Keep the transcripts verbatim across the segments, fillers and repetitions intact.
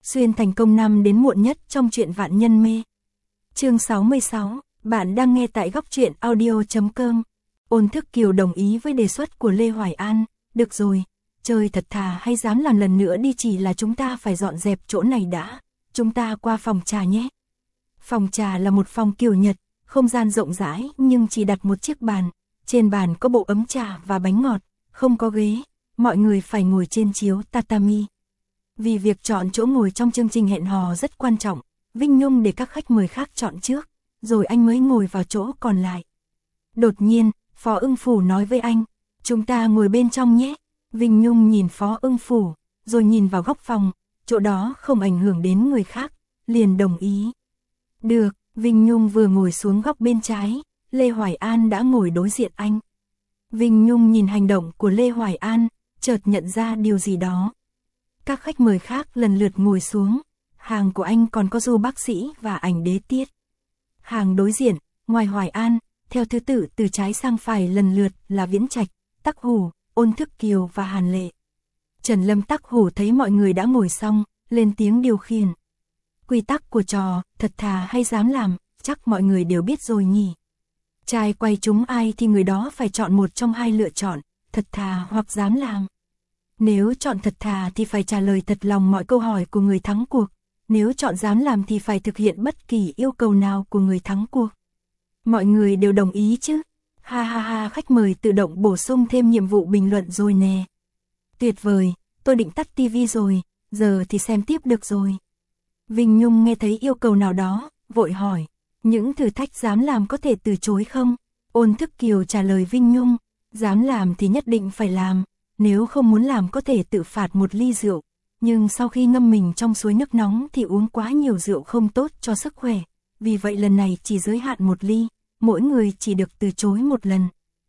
xuyên thành công năm đến muộn nhất trong truyện Vạn Nhân Mê. Chương sáu mươi sáu, bạn đang nghe tại góc truyện audio chấm com. Ôn Thức Kiều đồng ý với đề xuất của Lê Hoài An, được rồi, chơi thật thà hay dám làm lần nữa đi, chỉ là chúng ta phải dọn dẹp chỗ này đã, chúng ta qua phòng trà nhé. Phòng trà là một phòng kiểu Nhật, không gian rộng rãi nhưng chỉ đặt một chiếc bàn, trên bàn có bộ ấm trà và bánh ngọt, không có ghế, mọi người phải ngồi trên chiếu tatami. Vì việc chọn chỗ ngồi trong chương trình hẹn hò rất quan trọng, Vinh Nhung để các khách mời khác chọn trước, rồi anh mới ngồi vào chỗ còn lại. Đột nhiên, Phó Ưng Phủ nói với anh, chúng ta ngồi bên trong nhé. Vinh Nhung nhìn Phó Ưng Phủ, rồi nhìn vào góc phòng, chỗ đó không ảnh hưởng đến người khác, liền đồng ý. Được, Vinh Nhung vừa ngồi xuống góc bên trái, Lê Hoài An đã ngồi đối diện anh. Vinh Nhung nhìn hành động của Lê Hoài An, chợt nhận ra điều gì đó. Các khách mời khác lần lượt ngồi xuống, hàng của anh còn có Du Bác Sĩ và Ảnh Đế Tiết. Hàng đối diện, ngoài Hoài An, theo thứ tự từ trái sang phải lần lượt là Viễn Trạch, Tắc Hủ, Ôn Thức Kiều và Hàn Lệ. Trần Lâm Tắc Hủ thấy mọi người đã ngồi xong, lên tiếng điều khiển. Quy tắc của trò, thật thà hay dám làm, chắc mọi người đều biết rồi nhỉ. Trai quay trúng ai thì người đó phải chọn một trong hai lựa chọn, thật thà hoặc dám làm. Nếu chọn thật thà thì phải trả lời thật lòng mọi câu hỏi của người thắng cuộc, nếu chọn dám làm thì phải thực hiện bất kỳ yêu cầu nào của người thắng cuộc. Mọi người đều đồng ý chứ? Ha ha ha, khách mời tự động bổ sung thêm nhiệm vụ bình luận rồi nè. Tuyệt vời, tôi định tắt tivi rồi, giờ thì xem tiếp được rồi. Vinh Nhung nghe thấy yêu cầu nào đó, vội hỏi, những thử thách dám làm có thể từ chối không? Ôn Thức Kiều trả lời Vinh Nhung, dám làm thì nhất định phải làm, nếu không muốn làm có thể tự phạt một ly rượu, nhưng sau khi ngâm mình trong suối nước nóng thì uống quá nhiều rượu không tốt cho sức khỏe, vì vậy lần này chỉ giới hạn một ly, mỗi người chỉ được từ chối một lần.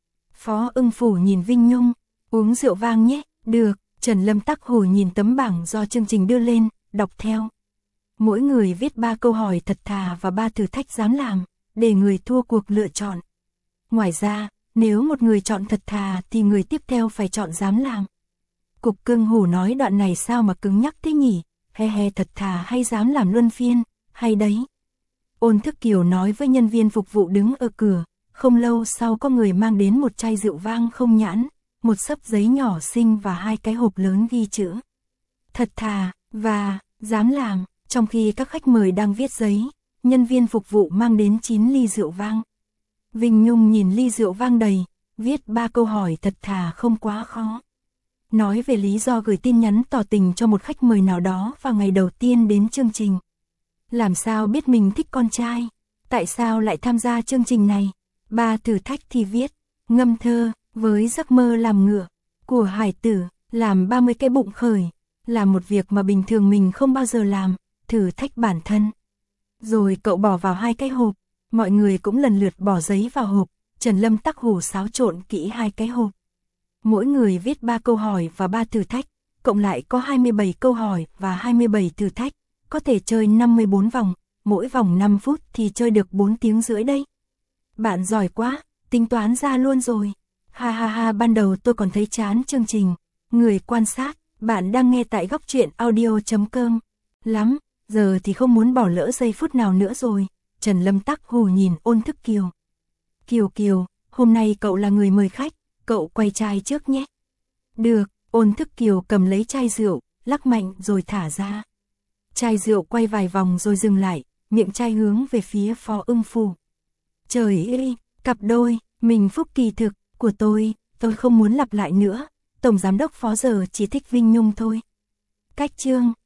Phó Ưng Phủ nhìn Vinh Nhung, uống rượu vang nhé, được. Trần Lâm Tắc Hủ nhìn tấm bảng do chương trình đưa lên, đọc theo. Mỗi người viết ba câu hỏi thật thà và ba thử thách dám làm, để người thua cuộc lựa chọn. Ngoài ra, nếu một người chọn thật thà thì người tiếp theo phải chọn dám làm. Cục Cưng Hủ nói đoạn này sao mà cứng nhắc thế nhỉ, he he, thật thà hay dám làm luân phiên, hay đấy. Ôn Thức Kiều nói với nhân viên phục vụ đứng ở cửa, không lâu sau có người mang đến một chai rượu vang không nhãn, một xấp giấy nhỏ xinh và hai cái hộp lớn ghi chữ thật thà và dám làm. Trong khi các khách mời đang viết giấy, nhân viên phục vụ mang đến chín ly rượu vang. Vinh Nhung nhìn ly rượu vang đầy, viết ba câu hỏi thật thà không quá khó. Nói về lý do gửi tin nhắn tỏ tình cho một khách mời nào đó vào ngày đầu tiên đến chương trình. Làm sao biết mình thích con trai? Tại sao lại tham gia chương trình này? Ba thử thách thì viết, ngâm thơ, với giấc mơ làm ngựa, của hải tử, làm ba mươi cái bụng khởi, là một việc mà bình thường mình không bao giờ làm, thử thách bản thân. Rồi cậu bỏ vào hai cái hộp, mọi người cũng lần lượt bỏ giấy vào hộp, Trần Lâm Tắc Hủ xáo trộn kỹ hai cái hộp. Mỗi người viết ba câu hỏi và ba thử thách, cộng lại có hai mươi bảy câu hỏi và hai mươi bảy thử thách, có thể chơi năm mươi bốn vòng, mỗi vòng năm phút thì chơi được bốn tiếng rưỡi đây. Bạn giỏi quá, tính toán ra luôn rồi. Ha ha ha, ban đầu tôi còn thấy chán chương trình. Người quan sát, bạn đang nghe tại góc truyện audio chấm com. Lắm, giờ thì không muốn bỏ lỡ giây phút nào nữa rồi. Trần Lâm Tắc Hủ nhìn Ôn Thức Kiều. Kiều Kiều, hôm nay cậu là người mời khách, cậu quay chai trước nhé. Được, Ôn Thức Kiều cầm lấy chai rượu, lắc mạnh rồi thả ra. Chai rượu quay vài vòng rồi dừng lại, miệng chai hướng về phía Phó Ưng Phủ. Trời ơi, cặp đôi, mình phúc kỳ thực của tôi, tôi không muốn lặp lại nữa, Tổng Giám đốc Phó giờ chỉ thích Vinh Nhung thôi. Cách chương